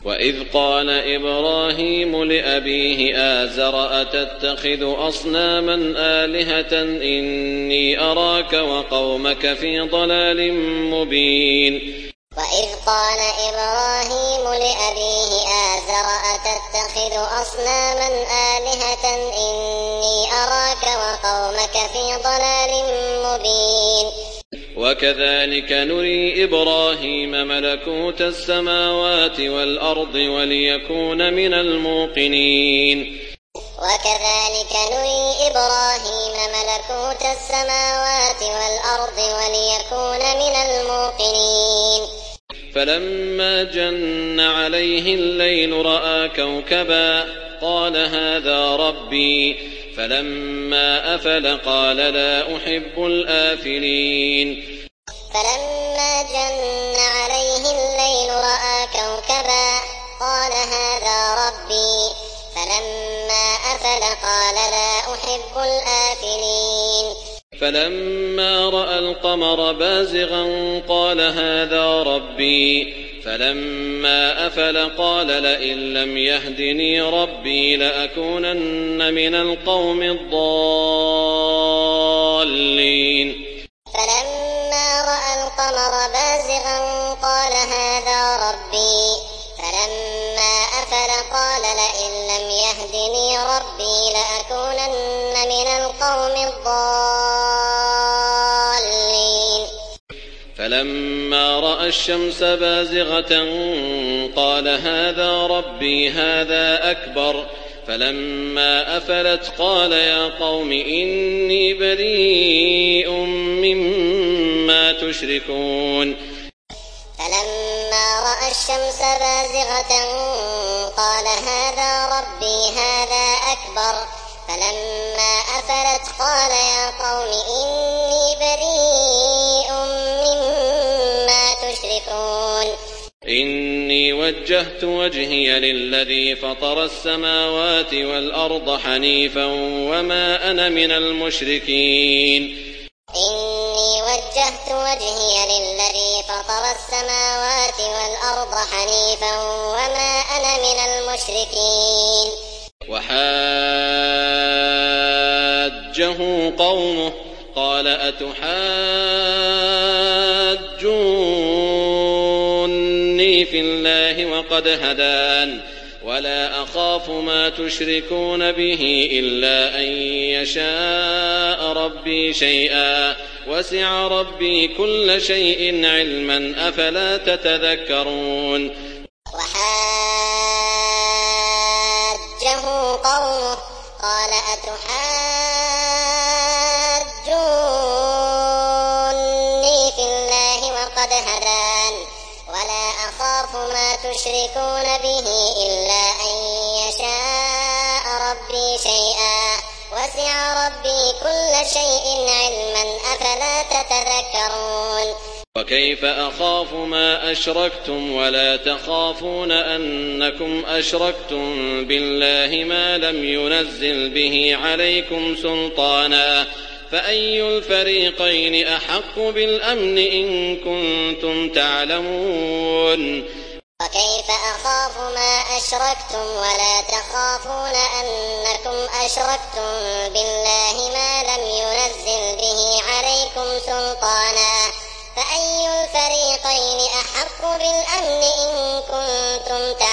وإذ قال إبراهيم لأبيه آزر أتتخذ أصناما آلهة إني أراك وقومك في ضلال مبين. وإذ قال إبراهيم لأبيه آزر أتتخذ أصناما آلهة إني أراك وقومك في ضلال مبين. وكذلك نري إبراهيم ملكوت السماوات والأرض وليكون من الموقنين. وكذلك نري إبراهيم ملكوت السماوات والأرض وليكون من الموقنين. فلما جن عليه الليل رأى كوكبا قال هذا ربي فلما أفل قال لا أحب الآفلين. فلما جن عليه الليل رأى كوكبا قال هذا ربي فلما أفل قال لا أحب الآفلين. فلما رأى القمر بازغا قال هذا ربي فلما أفل قال لئن لم يهدني ربي لأكونن من القوم الضالين. فلما رأى القمر بازغا قال هذا ربي فلما أفل قال لئن لم يهدني ربي لأكونن من القوم الضالين. فلما رأى الشمس بازغة قال هذا ربي هذا أكبر فلما أفلت قال يا قوم إني بريء مما تشركون. فلما رأى الشمس بازغة قال هذا ربي هذا أكبر فلما أفلت قال يا قوم إني بريء مما تشركون. إني وجهت وجهي للذي فطر السماوات والأرض حنيفا وما أنا من المشركين. إني وجهت وجهي للذي فطر السماوات والأرض حنيفا وما أنا من المشركين. وحاجه قومه قال أتحاجوني في الله وقد هدان ولا أخاف ما تشركون به إلا أن يشاء ربي شيئا وسع ربي كل شيء علما أفلا تتذكرون. وحاجه قومه قال أتحاجوني في الله وقد هدان ولا أخاف ما تشركون به إلا أن يشاء ربي شيئا وسع ربي كل شيء علما أفلا تتذكرون. وكيف أخاف ما أشركتم ولا تخافون أنكم أشركتم بالله ما لم ينزل به عليكم سلطانا فأي الفريقين أحق بالأمن إن كنتم تعلمون. وكيف أخاف ما أشركتم ولا تخافون أنكم أشركتم بالله ما لم ينزل به عليكم سلطانا فأي الفريقين أحق بالأمن إن كنتم تعلمون.